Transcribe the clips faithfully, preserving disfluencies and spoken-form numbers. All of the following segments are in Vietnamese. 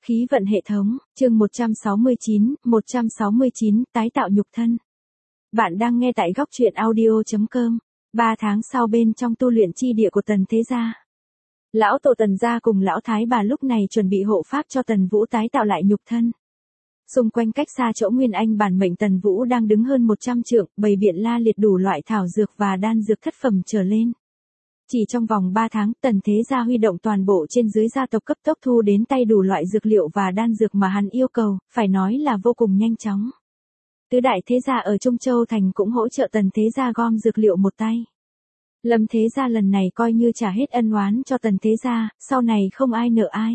Khí vận hệ thống, chương một trăm sáu mươi chín, một trăm sáu mươi chín, tái tạo nhục thân. Bạn đang nghe tại góc truyện audio chấm com. Ba tháng sau bên trong tu luyện chi địa của Tần Thế Gia. Lão tổ Tần Gia cùng lão thái bà lúc này chuẩn bị hộ pháp cho Tần Vũ tái tạo lại nhục thân. Xung quanh cách xa chỗ Nguyên Anh bản mệnh Tần Vũ đang đứng hơn một trăm trượng, bày biện la liệt đủ loại thảo dược và đan dược thất phẩm trở lên. Chỉ trong vòng ba tháng, Tần Thế Gia huy động toàn bộ trên dưới gia tộc cấp tốc thu đến tay đủ loại dược liệu và đan dược mà hắn yêu cầu, phải nói là vô cùng nhanh chóng. Tứ đại thế gia ở Trung Châu Thành cũng hỗ trợ Tần Thế Gia gom dược liệu một tay. Lâm Thế Gia lần này coi như trả hết ân oán cho Tần Thế Gia, sau này không ai nợ ai.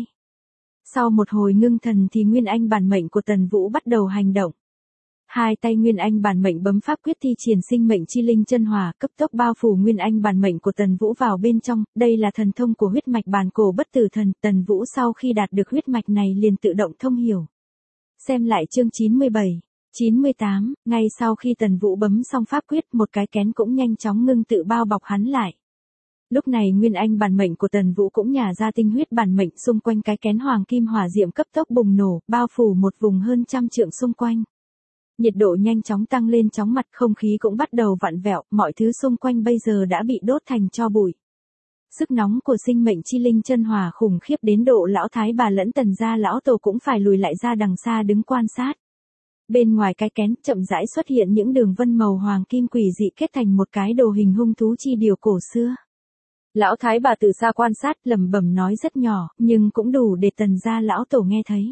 Sau một hồi ngưng thần thì Nguyên Anh bản mệnh của Tần Vũ bắt đầu hành động. Hai tay Nguyên Anh bản mệnh bấm pháp quyết thi triển sinh mệnh chi linh chân hỏa, cấp tốc bao phủ Nguyên Anh bản mệnh của Tần Vũ vào bên trong, đây là thần thông của huyết mạch bản cổ bất tử thần, Tần Vũ sau khi đạt được huyết mạch này liền tự động thông hiểu. Xem lại chương chín mươi bảy, chín mươi tám, ngay sau khi Tần Vũ bấm xong pháp quyết, một cái kén cũng nhanh chóng ngưng tự bao bọc hắn lại. Lúc này Nguyên Anh bản mệnh của Tần Vũ cũng nhả ra tinh huyết bản mệnh, xung quanh cái kén hoàng kim hỏa diệm cấp tốc bùng nổ, bao phủ một vùng hơn trăm trượng xung quanh. Nhiệt độ nhanh chóng tăng lên chóng mặt, không khí cũng bắt đầu vặn vẹo, mọi thứ xung quanh bây giờ đã bị đốt thành tro bụi. Sức nóng của sinh mệnh chi linh chân hỏa khủng khiếp đến độ lão thái bà lẫn Tần gia lão tổ cũng phải lùi lại ra đằng xa đứng quan sát. Bên ngoài cái kén chậm rãi xuất hiện những đường vân màu hoàng kim quỷ dị kết thành một cái đồ hình hung thú chi điều cổ xưa. Lão thái bà từ xa quan sát lẩm bẩm nói rất nhỏ, nhưng cũng đủ để Tần gia lão tổ nghe thấy.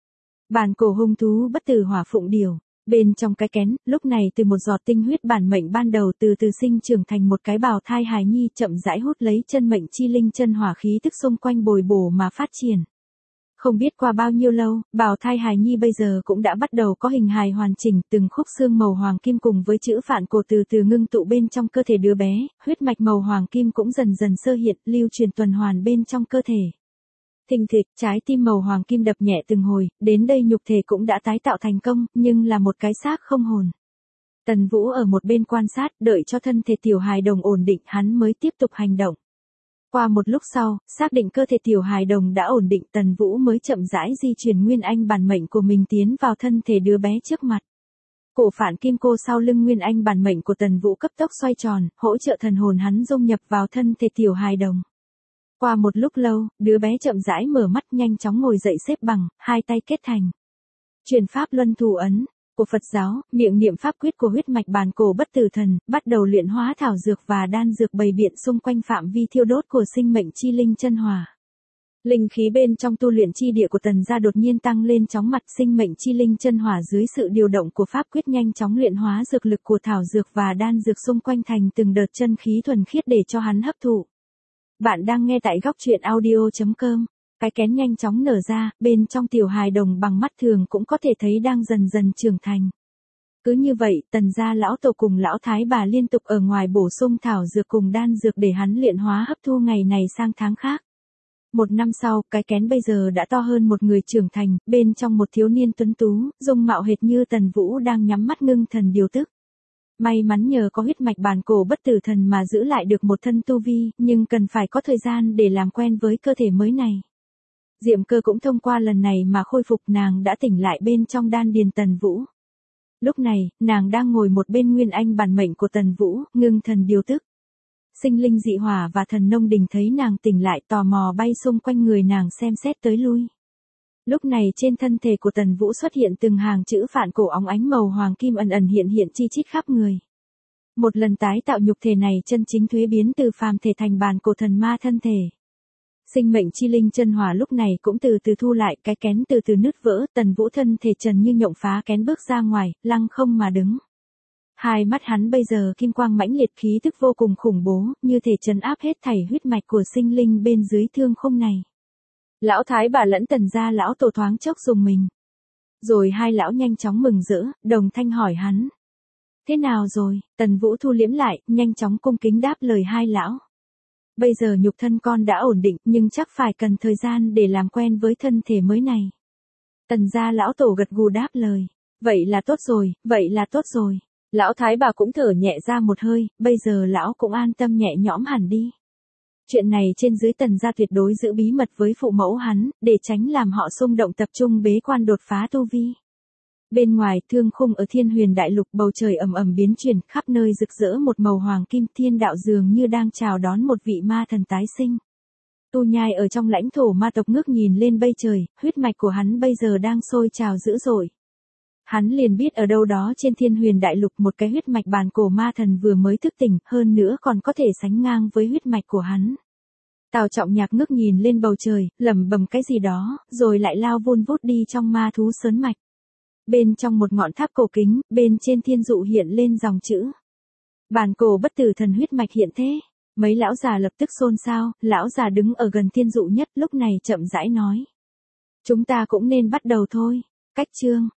Bản cổ hung thú bất tử hỏa phụng điều. Bên trong cái kén, lúc này từ một giọt tinh huyết bản mệnh ban đầu từ từ sinh trưởng thành một cái bào thai hài nhi, chậm rãi hút lấy chân mệnh chi linh chân hỏa khí tức xung quanh bồi bổ mà phát triển. Không biết qua bao nhiêu lâu, bào thai hài nhi bây giờ cũng đã bắt đầu có hình hài hoàn chỉnh, từng khúc xương màu hoàng kim cùng với chữ phạn cổ từ từ ngưng tụ bên trong cơ thể đứa bé, huyết mạch màu hoàng kim cũng dần dần sơ hiện, lưu truyền tuần hoàn bên trong cơ thể. Thình thịch, trái tim màu hoàng kim đập nhẹ từng hồi, đến đây nhục thể cũng đã tái tạo thành công, nhưng là một cái xác không hồn. Tần Vũ ở một bên quan sát, đợi cho thân thể tiểu hài đồng ổn định, hắn mới tiếp tục hành động. Qua một lúc sau, xác định cơ thể tiểu hài đồng đã ổn định, Tần Vũ mới chậm rãi di chuyển Nguyên Anh bản mệnh của mình tiến vào thân thể đứa bé trước mặt. Cổ phản kim cô sau lưng Nguyên Anh bản mệnh của Tần Vũ cấp tốc xoay tròn, hỗ trợ thần hồn hắn dung nhập vào thân thể tiểu hài đồng. Qua một lúc lâu, đứa bé chậm rãi mở mắt, nhanh chóng ngồi dậy xếp bằng, hai tay kết thành truyền pháp luân thủ ấn của Phật giáo, miệng niệm pháp quyết của huyết mạch bản cổ bất tử thần, bắt đầu luyện hóa thảo dược và đan dược bày biện xung quanh phạm vi thiêu đốt của sinh mệnh chi linh chân hỏa. Linh khí bên trong tu luyện chi địa của Tần gia đột nhiên tăng lên chóng mặt, sinh mệnh chi linh chân hỏa dưới sự điều động của pháp quyết nhanh chóng luyện hóa dược lực của thảo dược và đan dược xung quanh thành từng đợt chân khí thuần khiết để cho hắn hấp thụ. Bạn đang nghe tại góc truyện audio chấm com. Cái kén nhanh chóng nở ra, bên trong tiểu hài đồng bằng mắt thường cũng có thể thấy đang dần dần trưởng thành. Cứ như vậy, Tần gia lão tổ cùng lão thái bà liên tục ở ngoài bổ sung thảo dược cùng đan dược để hắn luyện hóa hấp thu ngày này sang tháng khác. Một năm sau, cái kén bây giờ đã to hơn một người trưởng thành, bên trong một thiếu niên tuấn tú, dung mạo hệt như Tần Vũ đang nhắm mắt ngưng thần điều tức. May mắn nhờ có huyết mạch bản cổ bất tử thần mà giữ lại được một thân tu vi, nhưng cần phải có thời gian để làm quen với cơ thể mới này. Diệm Cơ cũng thông qua lần này mà khôi phục, nàng đã tỉnh lại bên trong đan điền Tần Vũ. Lúc này, nàng đang ngồi một bên Nguyên Anh bản mệnh của Tần Vũ, ngưng thần điều tức. Sinh linh dị hỏa và thần nông đình thấy nàng tỉnh lại tò mò bay xung quanh người nàng xem xét tới lui. Lúc này trên thân thể của Tần Vũ xuất hiện từng hàng chữ phạn cổ óng ánh màu hoàng kim ẩn ẩn hiện hiện chi chít khắp người. Một lần tái tạo nhục thể này chân chính thuế biến từ phàm thể thành bản cổ thần ma thân thể. Sinh mệnh chi linh chân hỏa lúc này cũng từ từ thu lại, cái kén từ từ nứt vỡ, Tần Vũ thân thể trần như nhộng phá kén bước ra ngoài, lăng không mà đứng. Hai mắt hắn bây giờ kim quang mãnh liệt, khí tức vô cùng khủng bố, như thể trấn áp hết thảy huyết mạch của sinh linh bên dưới thương khung này. Lão thái bà lẫn Tần gia lão tổ thoáng chốc dùng mình. Rồi hai lão nhanh chóng mừng rỡ, đồng thanh hỏi hắn. Thế nào rồi? Tần Vũ thu liễm lại, nhanh chóng cung kính đáp lời hai lão. Bây giờ nhục thân con đã ổn định, nhưng chắc phải cần thời gian để làm quen với thân thể mới này. Tần gia lão tổ gật gù đáp lời. Vậy là tốt rồi, vậy là tốt rồi. Lão thái bà cũng thở nhẹ ra một hơi, bây giờ lão cũng an tâm nhẹ nhõm hẳn đi. Chuyện này trên dưới Tần gia tuyệt đối giữ bí mật với phụ mẫu hắn, để tránh làm họ xung động tập trung bế quan đột phá tu vi. Bên ngoài, thương khung ở Thiên Huyền Đại Lục, bầu trời ầm ầm biến chuyển, khắp nơi rực rỡ một màu hoàng kim, thiên đạo dường như đang chào đón một vị ma thần tái sinh. Tu Nhai ở trong lãnh thổ ma tộc ngước nhìn lên bây trời, huyết mạch của hắn bây giờ đang sôi trào dữ dội. Hắn liền biết ở đâu đó trên Thiên Huyền Đại Lục một cái huyết mạch bàn cổ ma thần vừa mới thức tỉnh, hơn nữa còn có thể sánh ngang với huyết mạch của hắn. Tào Trọng Nhạc ngước nhìn lên bầu trời, lẩm bẩm cái gì đó, rồi lại lao vun vút đi trong ma thú sớn mạch. Bên trong một ngọn tháp cổ kính, bên trên thiên dụ hiện lên dòng chữ. Bàn cổ bất tử thần huyết mạch hiện thế. Mấy lão già lập tức xôn xao, lão già đứng ở gần thiên dụ nhất lúc này chậm rãi nói. Chúng ta cũng nên bắt đầu thôi. Cách chương.